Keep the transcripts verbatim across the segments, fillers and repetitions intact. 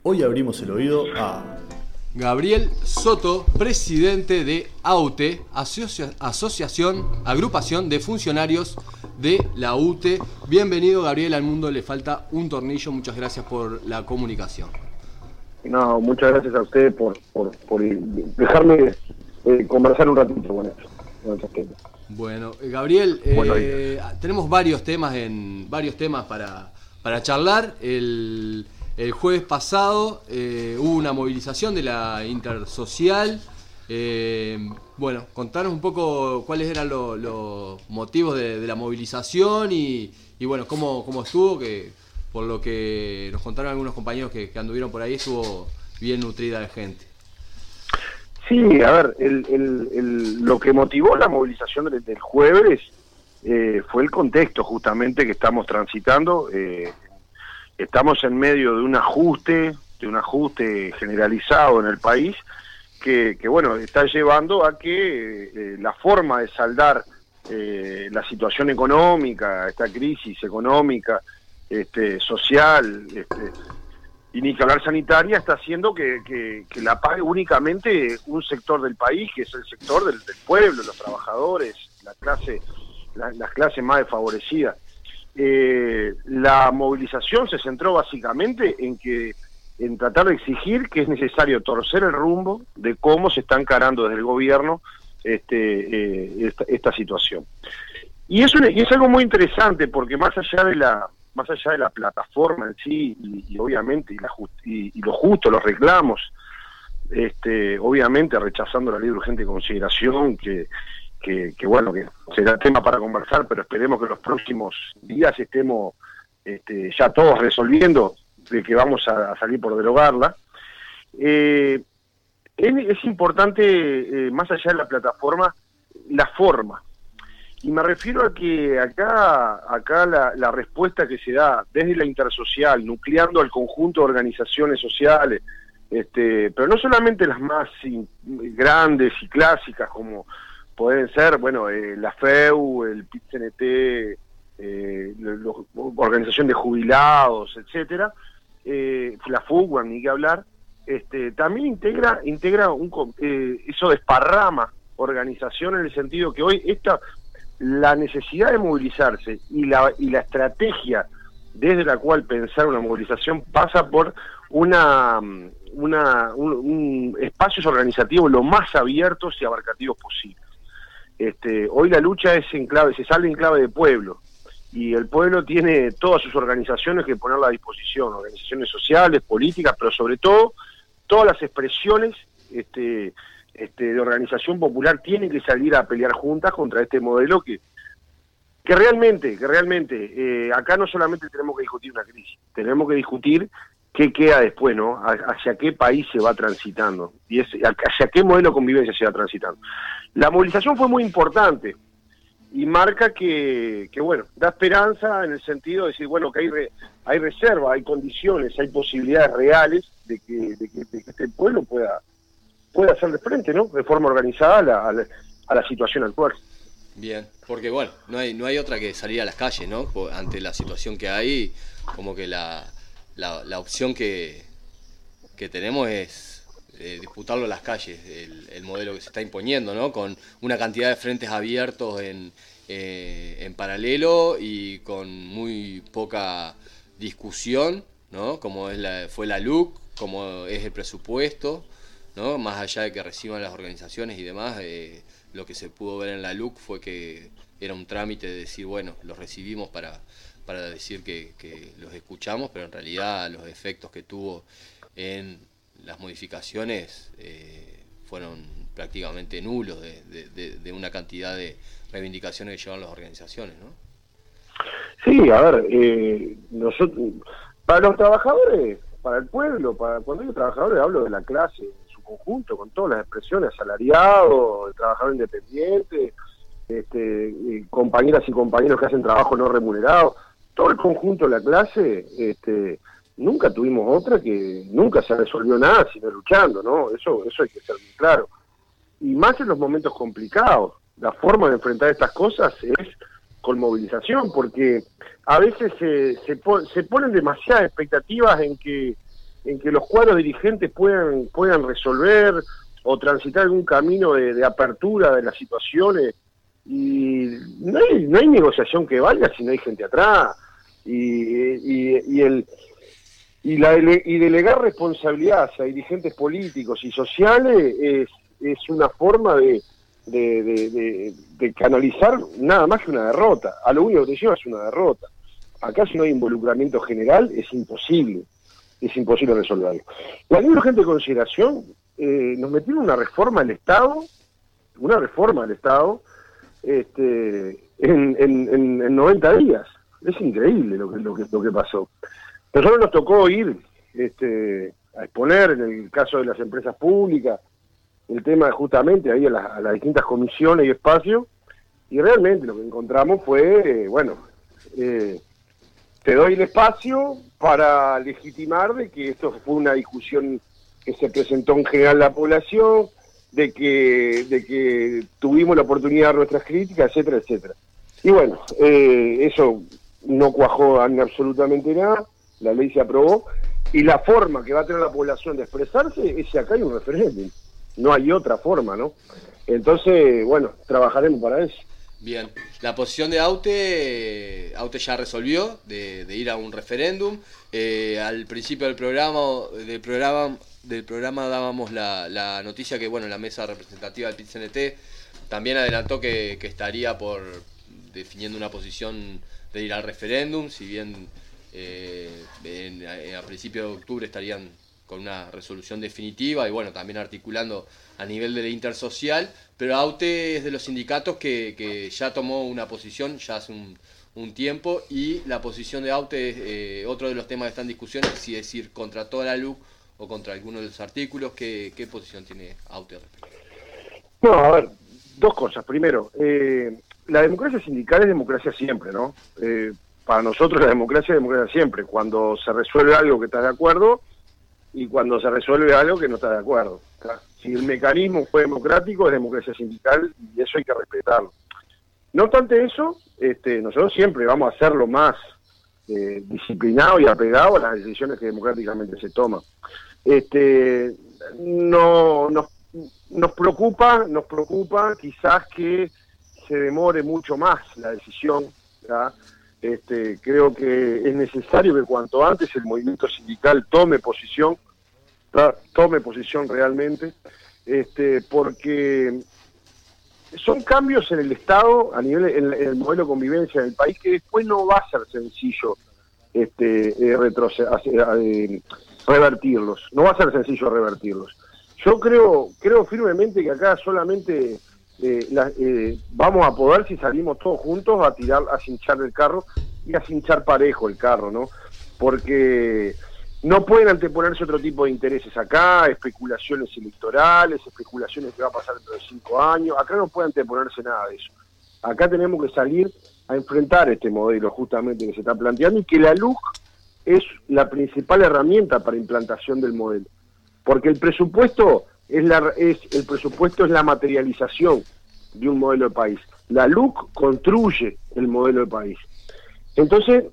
Hoy abrimos el oído a Gabriel Soto, presidente de AUTE, Asocia- Asociación, Agrupación de Funcionarios de la UTE. Bienvenido, Gabriel, al mundo le falta un tornillo. Muchas gracias por la comunicación. No, muchas gracias a usted por, por, por dejarme eh, conversar un ratito con esto. Con estos temas. Bueno, eh, Gabriel, eh, Bueno, tenemos varios temas en varios temas para, para charlar. El, el jueves pasado eh, hubo una movilización de la Intersocial. Eh, bueno, contanos un poco cuáles eran los lo motivos de, de la movilización y, y bueno, cómo, cómo estuvo, que por lo que nos contaron algunos compañeros que, que anduvieron por ahí, estuvo bien nutrida la gente. Sí, a ver, el, el, el, lo que motivó la movilización del, del jueves eh, fue el contexto justamente que estamos transitando. Eh, estamos en medio de un ajuste, de un ajuste generalizado en el país, que, que bueno, está llevando a que eh, la forma de saldar eh, la situación económica, esta crisis económica, este, social, este, y ni que hablar sanitaria, está haciendo que, que, que la pague únicamente un sector del país, que es el sector del, del pueblo, los trabajadores, la clase, la, las clases más desfavorecidas. Eh, la movilización se centró básicamente en que en tratar de exigir que es necesario torcer el rumbo de cómo se está encarando desde el gobierno este, eh, esta, esta situación. Y es, un, y es algo muy interesante, porque más allá de la más allá de la plataforma en sí, y, y obviamente, y, la just, y, y lo justo, los reclamos, este, obviamente rechazando la ley de urgente consideración, que, que, que bueno, que será tema para conversar, pero esperemos que en los próximos días estemos este, ya todos resolviendo de que vamos a, a salir por derogarla. Eh, es, es importante, eh, más allá de la plataforma, la forma. Y me refiero a que acá acá la, la respuesta que se da desde la Intersocial, nucleando al conjunto de organizaciones sociales, este, pero no solamente las más in, grandes y clásicas, como pueden ser, bueno, eh, la F E U, el P I T C N T, eh, la Organización de Jubilados, etcétera, eh, la FUGUAN, ni que hablar, este, también integra, integra un, eh, eso desparrama organización en el sentido que hoy esta la necesidad de movilizarse y la, y la estrategia desde la cual pensar una movilización pasa por una, una un, un espacios organizativos lo más abiertos y abarcativos posibles. Este, hoy la lucha es en clave, se sale en clave de pueblo, y el pueblo tiene todas sus organizaciones que ponerla a disposición, organizaciones sociales, políticas, pero sobre todo todas las expresiones este, Este, de organización popular tienen que salir a pelear juntas contra este modelo que que realmente, que realmente eh, acá no solamente tenemos que discutir una crisis, tenemos que discutir qué queda después, ¿no? Hacia qué país se va transitando, y es hacia qué modelo de convivencia se va transitando. La movilización fue muy importante y marca que, que bueno, da esperanza en el sentido de decir, bueno, que hay, re, hay reserva, hay condiciones, hay posibilidades reales de que, de que, de que este pueblo pueda puede hacer de frente, ¿no? De forma organizada a la, a la, a la situación actual. Bien, porque bueno, no hay no hay otra que salir a las calles, ¿no? Ante la situación que hay, como que la, la, la opción que, que tenemos es eh, disputarlo en las calles, el, el modelo que se está imponiendo, ¿no? Con una cantidad de frentes abiertos en, eh, en paralelo y con muy poca discusión, ¿no? Como es la, fue la L U C, como es el presupuesto, ¿no? Más allá de que reciban las organizaciones y demás, eh, lo que se pudo ver en la L U C fue que era un trámite de decir, bueno, los recibimos para, para decir que, que los escuchamos, pero en realidad los efectos que tuvo en las modificaciones eh, fueron prácticamente nulos de, de, de, de una cantidad de reivindicaciones que llevan las organizaciones, ¿no? Sí, a ver, eh, nosotros, para los trabajadores, para el pueblo, para cuando digo trabajadores hablo de la clase conjunto, con todas las expresiones, asalariado, el trabajador independiente, este, compañeras y compañeros que hacen trabajo no remunerado, todo el conjunto de la clase, este, nunca tuvimos otra que nunca se resolvió nada sino luchando, ¿no? Eso, eso hay que ser muy claro. Y más en los momentos complicados, la forma de enfrentar estas cosas es con movilización, porque a veces se, se, pon, se ponen demasiadas expectativas en que en que los cuadros dirigentes puedan, puedan resolver o transitar algún camino de, de apertura de las situaciones, y no hay, no hay negociación que valga si no hay gente atrás, y, y, y el y la y delegar responsabilidad a dirigentes políticos y sociales es, es una forma de de, de, de de canalizar nada más que una derrota. A lo único que te lleva es una derrota. Acá, si no hay involucramiento general, es imposible, es imposible resolverlo. La ley de urgente consideración eh, nos metieron una reforma al Estado, una reforma al Estado, este, en, en, en, en noventa días. Es increíble lo que, lo que, lo que pasó. Nosotros nos tocó ir este, a exponer, en el caso de las empresas públicas, el tema justamente ahí a, la, a las distintas comisiones y espacios, y realmente lo que encontramos fue, eh, bueno, eh, te doy el espacio para legitimar de que esto fue una discusión que se presentó en general a la población, de que, de que tuvimos la oportunidad de dar nuestras críticas, etcétera, etcétera. Y bueno, eh, eso no cuajó en absolutamente nada, la ley se aprobó, y la forma que va a tener la población de expresarse es si acá hay un referéndum, no hay otra forma, ¿no? Entonces, bueno, trabajaremos para eso. Bien, la posición de Aute, Aute ya resolvió de, de ir a un referéndum. Eh, al principio del programa, del programa, del programa dábamos la, la noticia que, bueno, la mesa representativa del P I T C N T también adelantó que, que estaría por definiendo una posición de ir al referéndum, si bien eh, en, en, a principios de octubre estarían con una resolución definitiva y bueno, también articulando a nivel de la intersocial, pero Aute es de los sindicatos que, que ya tomó una posición ya hace un, un tiempo, y la posición de Aute es eh, otro de los temas que están en discusión, si es ir contra toda la L U C o contra alguno de los artículos. ¿Qué, qué posición tiene Aute al respecto? No, a ver, dos cosas. Primero, eh, la democracia sindical es democracia siempre, ¿no? Eh, para nosotros la democracia es democracia siempre, cuando se resuelve algo que estás de acuerdo y cuando se resuelve algo que no está de acuerdo. ¿Tá? Si el mecanismo fue democrático, es democracia sindical y eso hay que respetarlo. No obstante eso, este, nosotros siempre vamos a ser lo más eh, disciplinado y apegado a las decisiones que democráticamente se toman. Este, no, nos, nos preocupa, nos preocupa quizás que se demore mucho más la decisión, ¿tá? Este, creo que es necesario que cuanto antes el movimiento sindical tome posición, ¿tá? tome posición realmente, este, porque son cambios en el Estado, a nivel en, en el modelo de convivencia del país, que después no va a ser sencillo este, eh, eh, revertirlos, no va a ser sencillo revertirlos. Yo creo, creo firmemente que acá solamente Eh, la, eh, vamos a poder si salimos todos juntos a tirar, a cinchar el carro y a cinchar parejo el carro, ¿no? Porque no pueden anteponerse otro tipo de intereses acá, especulaciones electorales, especulaciones que va a pasar dentro de cinco años, acá no puede anteponerse nada de eso. Acá tenemos que salir a enfrentar este modelo justamente que se está planteando, y que la L U C es la principal herramienta para implantación del modelo, porque el presupuesto Es la, es, el presupuesto es la materialización de un modelo de país. La L U C construye el modelo de país. Entonces,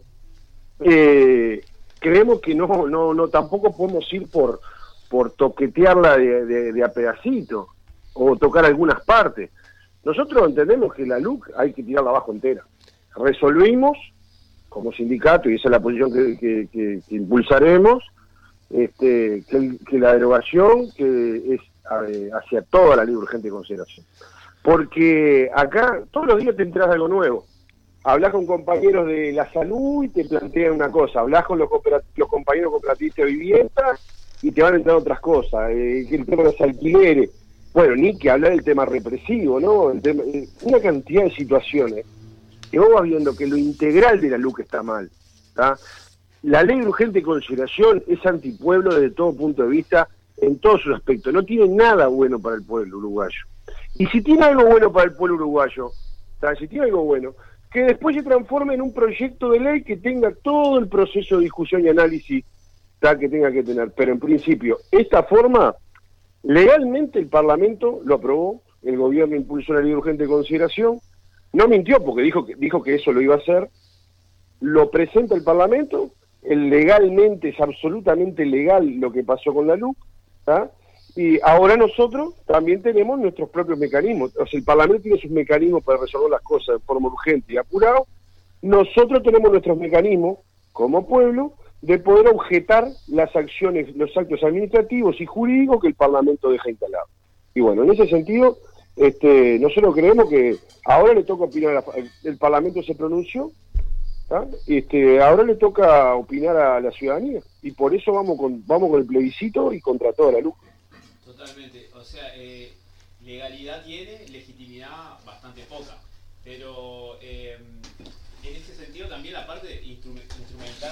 eh, creemos que no, no, no tampoco podemos ir por, por toquetearla de, de, de a pedacito o tocar algunas partes. Nosotros entendemos que la L U C hay que tirarla abajo entera. Resolvimos, como sindicato, y esa es la posición que, que, que, que impulsaremos, Este, que, el, que la derogación que es eh, hacia toda la ley de urgente consideración, porque acá todos los días te enteras de algo nuevo. Hablas con compañeros de la salud y te plantean una cosa, hablas con los, los compañeros cooperativistas de vivienda y te van entrando otras cosas, eh, el tema de los alquileres, bueno, ni que hablar del tema represivo, ¿no? El tema, eh, una cantidad de situaciones que vos vas viendo que lo integral de la L U C está mal, ¿tá? La ley de urgente consideración es antipueblo desde todo punto de vista, en todos sus aspectos. No tiene nada bueno para el pueblo uruguayo. Y si tiene algo bueno para el pueblo uruguayo, ¿sabes? Si tiene algo bueno, que después se transforme en un proyecto de ley que tenga todo el proceso de discusión y análisis, ¿sabes? Que tenga que tener. Pero en principio, esta forma, legalmente el Parlamento lo aprobó, el gobierno impulsó la ley de urgente consideración, no mintió porque dijo que, dijo que eso lo iba a hacer, lo presenta el Parlamento el legalmente, es absolutamente legal lo que pasó con la LUC, ¿tá? Y ahora nosotros también tenemos nuestros propios mecanismos. O sea, el Parlamento tiene sus mecanismos para resolver las cosas de forma urgente y apurado. Nosotros tenemos nuestros mecanismos, como pueblo, de poder objetar las acciones, los actos administrativos y jurídicos que el Parlamento deja instalados. Y bueno, en ese sentido, este, nosotros creemos que ahora le toca opinar, a la, el Parlamento se pronunció, ¿tá? Este, ahora le toca opinar a la ciudadanía, y por eso vamos con, vamos con el plebiscito y contra toda la luz. Totalmente, o sea, eh, legalidad tiene, legitimidad bastante poca, pero eh, en ese sentido también la parte de instrumentar...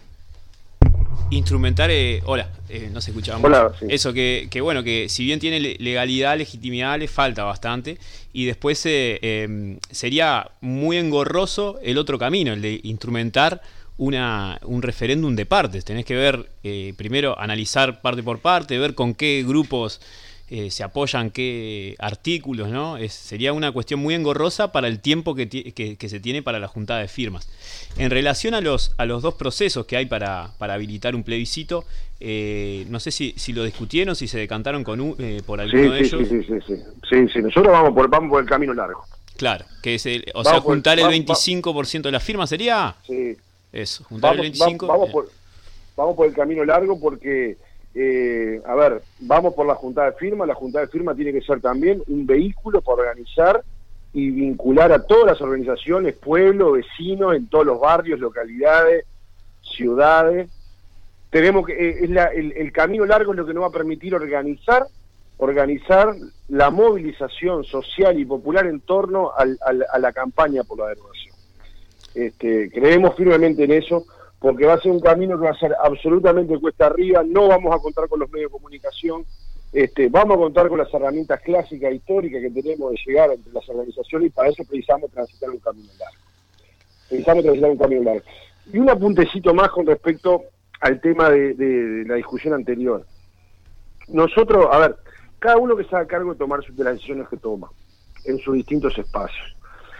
Instrumentar, eh, hola, eh, no se escuchaba mucho. Hola, sí. Eso, que, que bueno, que si bien tiene legalidad, legitimidad, le falta bastante, y después eh, eh, sería muy engorroso el otro camino, el de instrumentar una un referéndum de partes. Tenés que ver, eh, primero analizar parte por parte, ver con qué grupos eh, se apoyan, qué artículos, ¿no? Es, sería una cuestión muy engorrosa para el tiempo que, que, que se tiene para la juntada de firmas. En relación a los a los dos procesos que hay para, para habilitar un plebiscito, eh, no sé si, si lo discutieron, si se decantaron con un, eh, por alguno sí, de sí, ellos. Sí, sí, sí, sí, sí, nosotros vamos por, vamos por el camino largo. Claro, que es el, o vamos sea, por, juntar el vamos, veinticinco por ciento de las firmas sería... Sí. Eso, juntar vamos, el veinticinco por ciento. Vamos, vamos, por, vamos por el camino largo porque, eh, a ver, vamos por la juntada de firma. La juntada de firma tiene que ser también un vehículo para organizar y vincular a todas las organizaciones, pueblos, vecinos, en todos los barrios, localidades, ciudades. Tenemos que, eh, es la, el, el camino largo es lo que nos va a permitir organizar, organizar la movilización social y popular en torno al, al, a la campaña por la derogación. Este, creemos firmemente en eso, porque va a ser un camino que va a ser absolutamente cuesta arriba. No vamos a contar con los medios de comunicación, este, vamos a contar con las herramientas clásicas e históricas que tenemos de llegar entre las organizaciones, y para eso precisamos transitar un camino largo. Precisamos transitar un camino largo. Y un apuntecito más con respecto al tema de, de, de la discusión anterior. Nosotros, a ver, cada uno que se haga cargo de tomar sus, de las decisiones que toma en sus distintos espacios.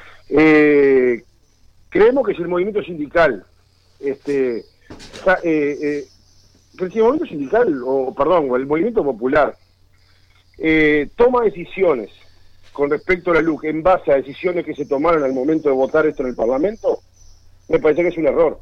Eh, creemos que si el movimiento sindical, este, eh, eh, que si el movimiento sindical, o perdón, o el movimiento popular, eh, toma decisiones con respecto a la LUC en base a decisiones que se tomaron al momento de votar esto en el Parlamento, me parece que es un error.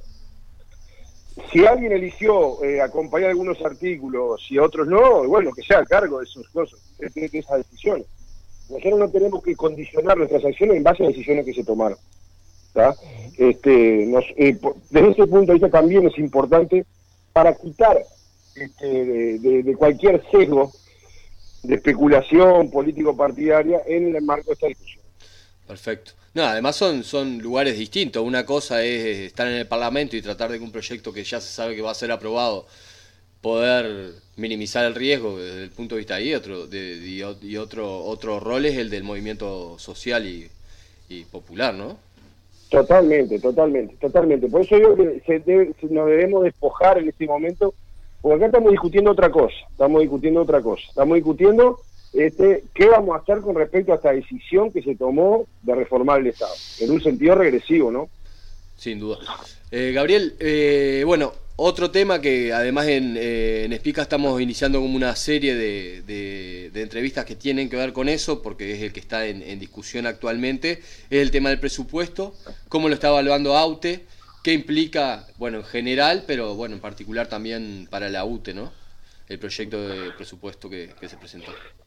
Si alguien eligió eh, acompañar algunos artículos y otros no, bueno, que sea a cargo de, esos, de, de esas decisiones. Nosotros no tenemos que condicionar nuestras acciones en base a decisiones que se tomaron. ¿Tá? Este, nos, eh, por, desde ese punto de vista también es importante para quitar este, de, de, de cualquier sesgo de especulación político-partidaria en el marco de esta discusión. Perfecto. No, además son, son lugares distintos. Una cosa es estar en el Parlamento y tratar de que un proyecto que ya se sabe que va a ser aprobado, poder minimizar el riesgo desde el punto de vista de otro, de, de, y otro, otro rol es el del movimiento social y, y popular, ¿no? Totalmente, totalmente, totalmente. Por eso digo que se debe, se nos debemos despojar en este momento, porque acá estamos discutiendo otra cosa, estamos discutiendo otra cosa, estamos discutiendo este, qué vamos a hacer con respecto a esta decisión que se tomó de reformar el Estado, en un sentido regresivo, ¿no? Sin duda. Eh, Gabriel, eh, bueno, otro tema que además en, eh, en Espica estamos iniciando como una serie de, de, de entrevistas que tienen que ver con eso, porque es el que está en, en discusión actualmente, es el tema del presupuesto, cómo lo está evaluando AUTE, qué implica, bueno, en general, pero bueno, en particular también para la UTE, ¿no? El proyecto de presupuesto que, que se presentó.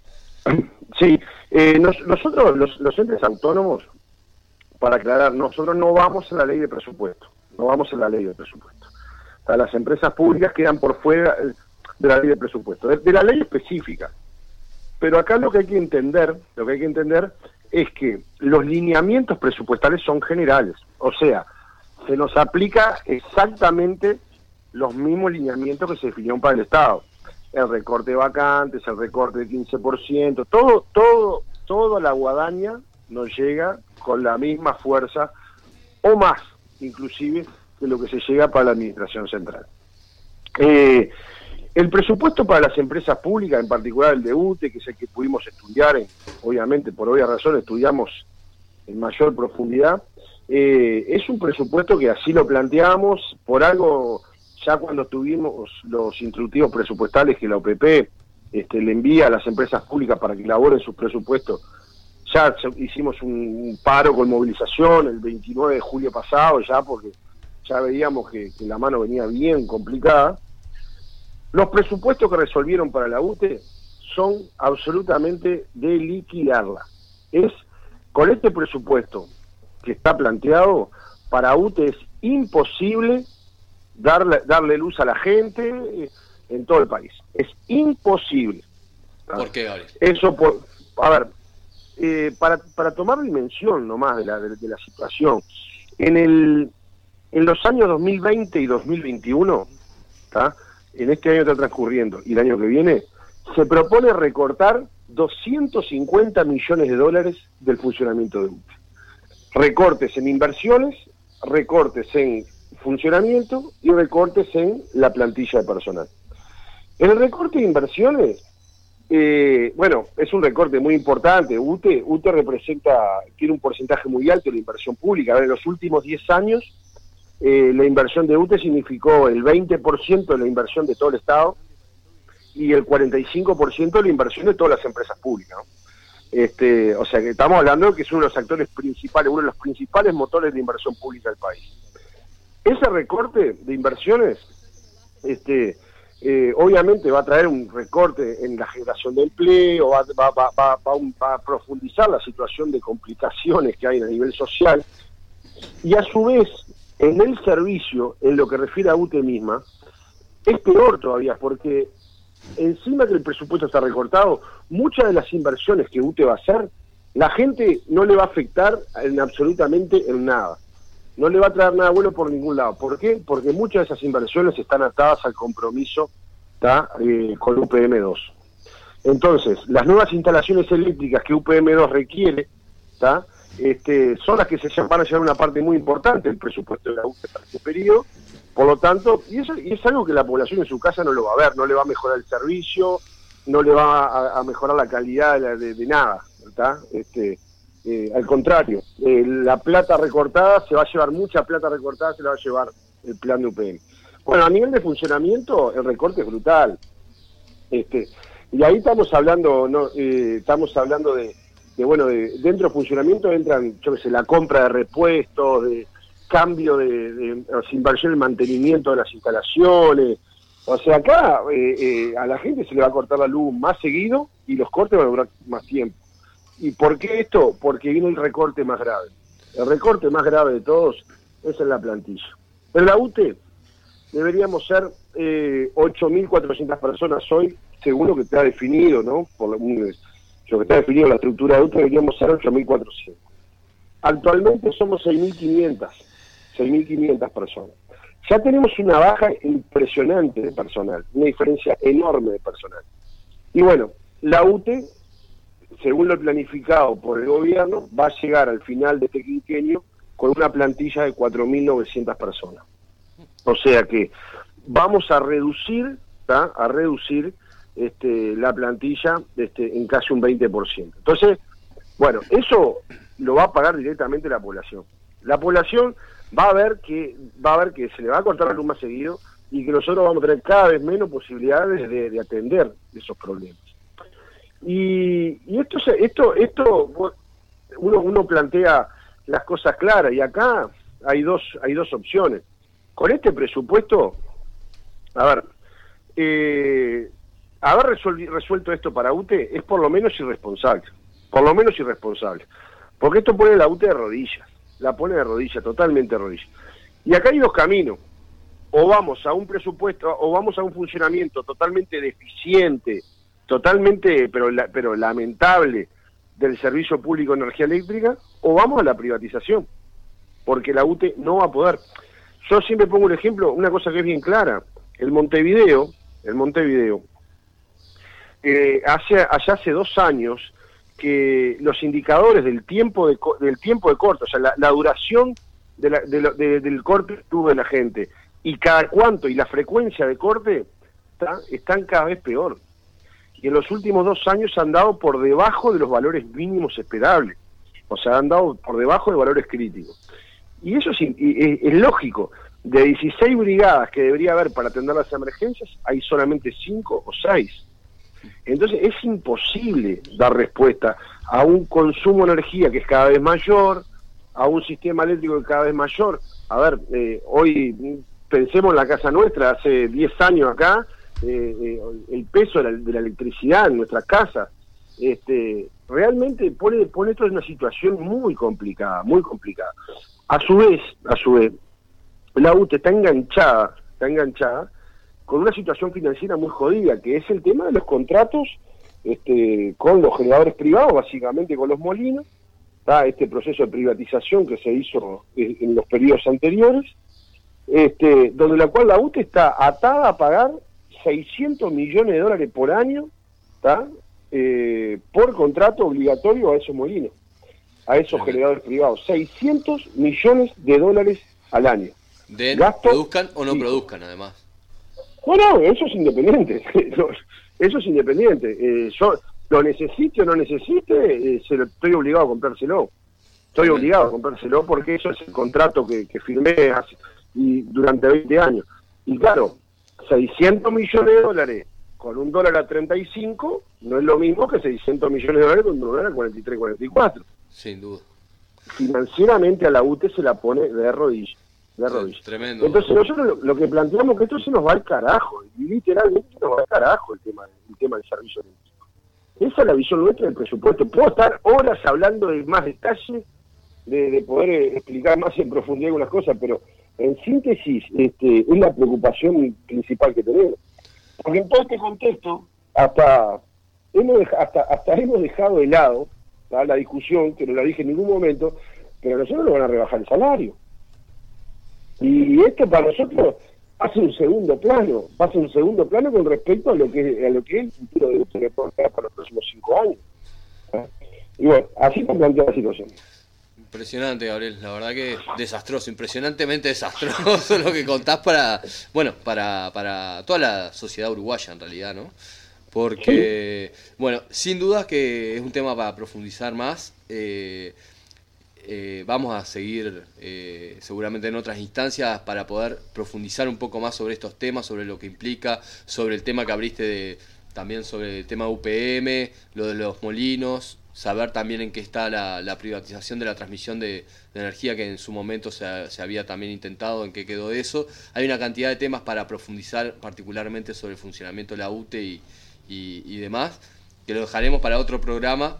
Sí, eh, nos, nosotros, los, los entes autónomos, para aclarar, nosotros no vamos a la ley de presupuesto, no vamos a la ley de presupuesto. O sea, las empresas públicas quedan por fuera de la ley de presupuesto, de, de la ley específica. Pero acá lo que hay que entender, lo que hay que entender es que los lineamientos presupuestales son generales, o sea, se nos aplica exactamente los mismos lineamientos que se definieron para el Estado. El recorte de vacantes, el recorte del quince por ciento, todo, todo, toda la guadaña nos llega con la misma fuerza, o más, inclusive, que lo que se llega para la Administración Central. Eh, el presupuesto para las empresas públicas, en particular el de UTE, que es el que pudimos estudiar, en, obviamente, por obvias razones, estudiamos en mayor profundidad, eh, es un presupuesto que así lo planteamos, por algo ya cuando tuvimos los instructivos presupuestales que la O P P este, le envía a las empresas públicas para que elaboren sus presupuestos, ya hicimos un paro con movilización el veintinueve de julio pasado, ya porque ya veíamos que, que la mano venía bien complicada. Los presupuestos que resolvieron para la U T E son absolutamente de liquidarla. Es con este presupuesto que está planteado, para U T E es imposible darle, darle luz a la gente en todo el país. Es imposible. ¿Por qué, Gabriel? Eso, por, a ver, eh, para, para tomar dimensión nomás de la, de, de la situación, en, el, en los años dos mil veinte y dos mil veintiuno, ¿tá? En este año está transcurriendo, y el año que viene, se propone recortar doscientos cincuenta millones de dólares del funcionamiento de U T E. Recortes en inversiones, recortes en funcionamiento y recortes en la plantilla de personal. En el recorte de inversiones, eh, bueno, es un recorte muy importante. U T E, U T E representa, tiene un porcentaje muy alto de la inversión pública. A ver, en los últimos diez años, eh, la inversión de U T E significó el veinte por ciento de la inversión de todo el Estado y el cuarenta y cinco por ciento de la inversión de todas las empresas públicas, ¿no? Este, o sea que estamos hablando de que es uno de los actores principales, uno de los principales motores de inversión pública del país. Ese recorte de inversiones, este, eh, obviamente va a traer un recorte en la generación de empleo, va, va, va, va, va, un, va a profundizar la situación de complicaciones que hay a nivel social, y a su vez, en el servicio, en lo que refiere a U T E misma, es peor todavía, porque encima que el presupuesto está recortado, muchas de las inversiones que U T E va a hacer, la gente no le va a afectar en absolutamente en nada. No le va a traer nada bueno por ningún lado. ¿Por qué? Porque muchas de esas inversiones están atadas al compromiso eh, con U P M dos. Entonces, las nuevas instalaciones eléctricas que U P M dos requiere, este, son las que se van a llevar una parte muy importante del presupuesto de la U T E para este periodo. Por lo tanto, y, eso, y es algo que la población en su casa no lo va a ver, no le va a mejorar el servicio, no le va a, a mejorar la calidad de, de, de nada, ¿tá? Este, eh, al contrario, eh, la plata recortada, se va a llevar mucha plata recortada, se la va a llevar el plan de U P M. Bueno, a nivel de funcionamiento, el recorte es brutal. Este, y ahí estamos hablando, no, eh, estamos hablando de, de, bueno, de, dentro del funcionamiento entran, yo qué sé, la compra de repuestos, de cambio de, de, de inversión en mantenimiento de las instalaciones. O sea, acá eh, eh, a la gente se le va a cortar la luz más seguido y los cortes van a durar más tiempo. ¿Y por qué esto? Porque viene el recorte más grave. El recorte más grave de todos es en la plantilla. En la U T E deberíamos ser eh, ocho mil cuatrocientas personas hoy, según lo que está definido, ¿no? Por lo, lo que está definido en la estructura de U T E, deberíamos ser ocho mil cuatrocientas. Actualmente somos seis mil quinientas personas. Ya tenemos una baja impresionante de personal, una diferencia enorme de personal. Y bueno, la U T E, según lo planificado por el gobierno, va a llegar al final de este quinquenio con una plantilla de cuatro mil novecientas personas. O sea que vamos a reducir, ¿tá? a reducir este, la plantilla este, en casi un veinte por ciento. Entonces, bueno, eso lo va a pagar directamente la población. La población va a ver que va a ver que se le va a cortar la luz más seguido y que nosotros vamos a tener cada vez menos posibilidades de, de atender esos problemas. Y, y esto, esto, esto uno, uno plantea las cosas claras, y acá hay dos, hay dos opciones. Con este presupuesto, a ver, eh, haber resuelto, resuelto esto para U T E es por lo menos irresponsable, por lo menos irresponsable, porque esto pone la U T E de rodillas, la pone de rodillas, totalmente de rodillas. Y acá hay dos caminos: o vamos a un presupuesto, o vamos a un funcionamiento totalmente deficiente, totalmente, pero, la, pero lamentable, del servicio público de energía eléctrica, o vamos a la privatización, porque la U T E no va a poder. Yo siempre pongo un ejemplo, una cosa que es bien clara: el Montevideo, el Montevideo, eh, hace, allá hace dos años que los indicadores del tiempo de del tiempo de corte, o sea, la, la duración de la, de lo, de, del corte que tuvo la gente, y cada cuánto, y la frecuencia de corte, está, están cada vez peor. Y en los últimos dos años han dado por debajo de los valores mínimos esperables. O sea, han dado por debajo de valores críticos. Y eso es, es, es lógico. de dieciséis brigadas que debería haber para atender las emergencias, hay solamente cinco o seis. Entonces es imposible dar respuesta a un consumo de energía que es cada vez mayor, a un sistema eléctrico que es cada vez mayor. A ver, eh, hoy pensemos en la casa nuestra, hace diez años acá, eh, eh, el peso de la, de la electricidad en nuestras casas, este, realmente pone, pone esto en una situación muy complicada, muy complicada. A su vez, a su vez, la U T E está enganchada, está enganchada con una situación financiera muy jodida, que es el tema de los contratos este, con los generadores privados, básicamente con los molinos, está este proceso de privatización que se hizo en, en los periodos anteriores, este, donde la cual la U T E está atada a pagar seiscientos millones de dólares por año, ¿tá? Eh, por contrato obligatorio a esos molinos, a esos generadores privados, seiscientos millones de dólares al año. De Gasto, produzcan o no sí. produzcan, además. No, no, eso es independiente. Eso es independiente. Eh, yo lo necesite o no necesite, eh, se lo, estoy obligado a comprárselo. Estoy Bien. obligado a comprárselo porque eso es el contrato que, que firmé hace, y durante veinte años. Y claro, seiscientos millones de dólares con un dólar a treinta y cinco no es lo mismo que seiscientos millones de dólares con un dólar a cuarenta y tres, cuarenta y cuatro. Sin duda. Financieramente a la U T E se la pone de rodillas. De rodillas. Sí, tremendo. Entonces nosotros lo, lo que planteamos es que esto se nos va al carajo, y literalmente se nos va al carajo el tema, el tema del servicio eléctrico. Esa es la visión nuestra del presupuesto. Puedo estar horas hablando de más detalles, de, de poder eh, explicar más en profundidad algunas cosas, pero en síntesis este, es la preocupación principal que tenemos. Porque en todo este contexto, hasta hemos, dej hasta, hasta hemos dejado de lado ¿tá? la discusión, que no la dije en ningún momento, pero a nosotros nos van a rebajar el salario. Y esto para nosotros pasa un segundo plano, pasa un segundo plano con respecto a lo que a lo que es el futuro de nuestro deporte para los próximos cinco años. ¿Eh? Y bueno, así se plantea la situación. Impresionante, Gabriel, la verdad que desastroso, impresionantemente desastroso lo que contás para, bueno, para, para toda la sociedad uruguaya en realidad, ¿no? Porque, sí. bueno, sin duda que es un tema para profundizar más. Eh, Eh, vamos a seguir eh, seguramente en otras instancias para poder profundizar un poco más sobre estos temas, sobre lo que implica, sobre el tema que abriste de, también sobre el tema U P M, lo de los molinos, saber también en qué está la, la privatización de la transmisión de, de energía que en su momento se, se había también intentado, en qué quedó eso. Hay una cantidad de temas para profundizar particularmente sobre el funcionamiento de la U T E y, y, y demás, que lo dejaremos para otro programa.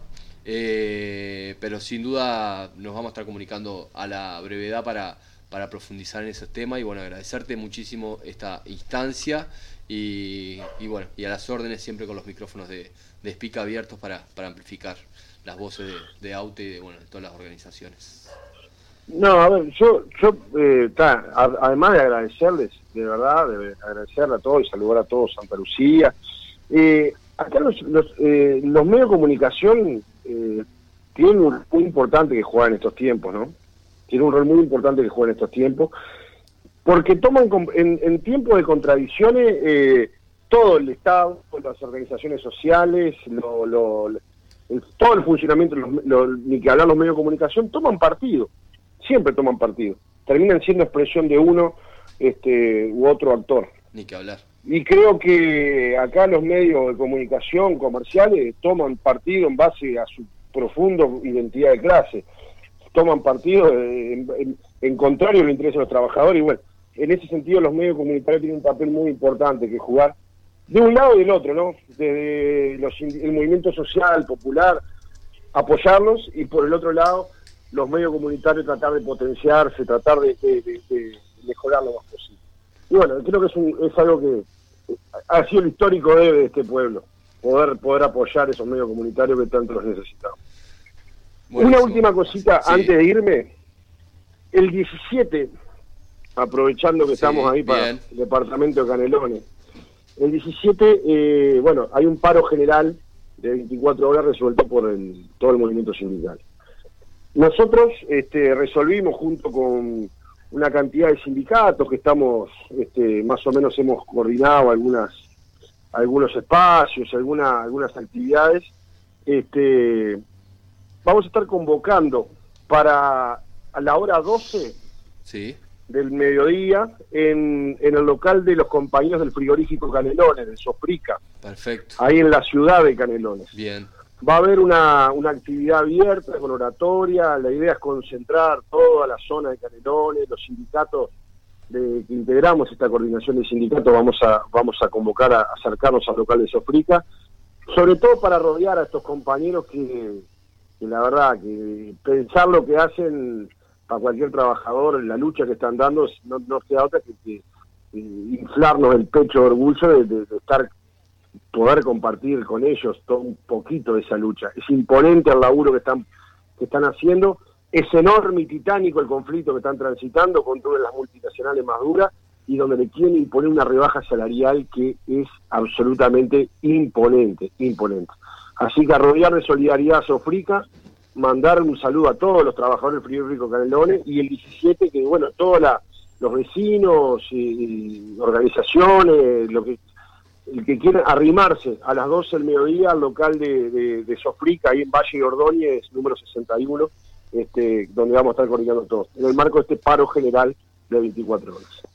Eh, pero sin duda nos vamos a estar comunicando a la brevedad para, para profundizar en esos temas y bueno, agradecerte muchísimo esta instancia y, y bueno, y a las órdenes siempre con los micrófonos de, de Spica abiertos para, para amplificar las voces de, de A U T E y de, bueno, de todas las organizaciones. No, a ver, yo, yo eh, ta, a, además de agradecerles, de verdad, de agradecerle a todos y saludar a todos Santa Lucía, eh, acá los, los, eh, los medios de comunicación Eh, tiene un rol muy importante que jugar en estos tiempos, ¿no? Tiene un rol muy importante que jugar en estos tiempos, porque toman en, en tiempos de contradicciones eh, todo el Estado, las organizaciones sociales, lo, lo, el, todo el funcionamiento, los, lo, ni que hablar los medios de comunicación, toman partido, siempre toman partido, terminan siendo expresión de uno este, u otro actor. Ni que hablar. Y creo que acá los medios de comunicación comerciales toman partido en base a su profundo identidad de clase, toman partido en, en, en contrario a los intereses de los trabajadores, y bueno, en ese sentido los medios comunitarios tienen un papel muy importante que jugar, de un lado y del otro, ¿no? Desde los, el movimiento social, popular, apoyarlos, y por el otro lado, los medios comunitarios tratar de potenciarse, tratar de, de, de, de mejorar lo más posible. Y bueno, creo que es, un, es algo que ha sido el histórico debe de este pueblo, poder poder apoyar esos medios comunitarios que tanto los necesitamos. Buenísimo. Una última cosita sí. Antes de irme, el diecisiete, aprovechando que sí, estamos ahí para bien. El departamento de Canelones, el diecisiete, eh, bueno, hay un paro general de veinticuatro horas resuelto por el, todo el movimiento sindical. Nosotros este, resolvimos junto con una cantidad de sindicatos que estamos, este, más o menos hemos coordinado algunas, algunos espacios, alguna, algunas actividades. Este, vamos a estar convocando para a la hora doce sí. del mediodía en, en el local de los compañeros del frigorífico Canelones, de Sofrica. Perfecto. Ahí en la ciudad de Canelones. Bien. Va a haber una, una actividad abierta con oratoria. La idea es concentrar toda la zona de Canelones, los sindicatos de, que integramos esta coordinación de sindicatos, vamos a, vamos a convocar a, a acercarnos al local de Sofrica, sobre todo para rodear a estos compañeros que, que la verdad, que pensar lo que hacen para cualquier trabajador, en la lucha que están dando, no, no queda otra que, que, que inflarnos el pecho de orgullo de, de, de estar, poder compartir con ellos todo un poquito de esa lucha. Es imponente el laburo que están, que están haciendo, es enorme y titánico el conflicto que están transitando con todas las multinacionales más duras y donde le quieren imponer una rebaja salarial que es absolutamente imponente, imponente. Así que a rodear de solidaridad a Sofrica, mandar un saludo a todos los trabajadores del frigorífico Canelones y el diecisiete que, bueno, todos los vecinos y, y organizaciones, lo que el que quiera arrimarse a las doce del mediodía al local de, de, de Sofrica, ahí en Valle de Ordóñez, número sesenta y uno, este, donde vamos a estar coordinando todos, en el marco de este paro general de veinticuatro horas.